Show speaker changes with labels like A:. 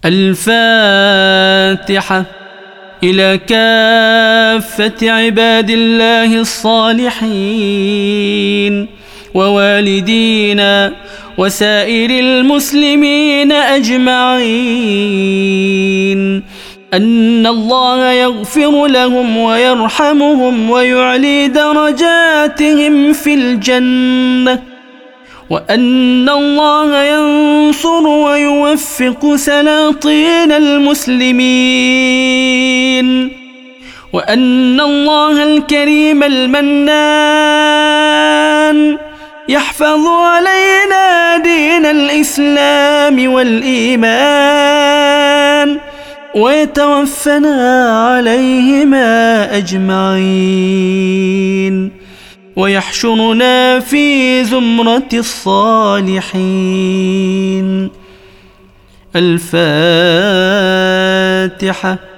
A: الفاتحة. إلى كافة عباد الله الصالحين ووالدينا وسائر المسلمين أجمعين أن الله يغفر لهم ويرحمهم ويعلي درجاتهم في الجنة، وأن الله ينصر ويوفق سلاطين المسلمين، وأن الله الكريم المنان يحفظ علينا دين الإسلام والإيمان ويتوفنا عليهما أجمعين ويحشرنا في زمرة الصالحين. الفاتحة.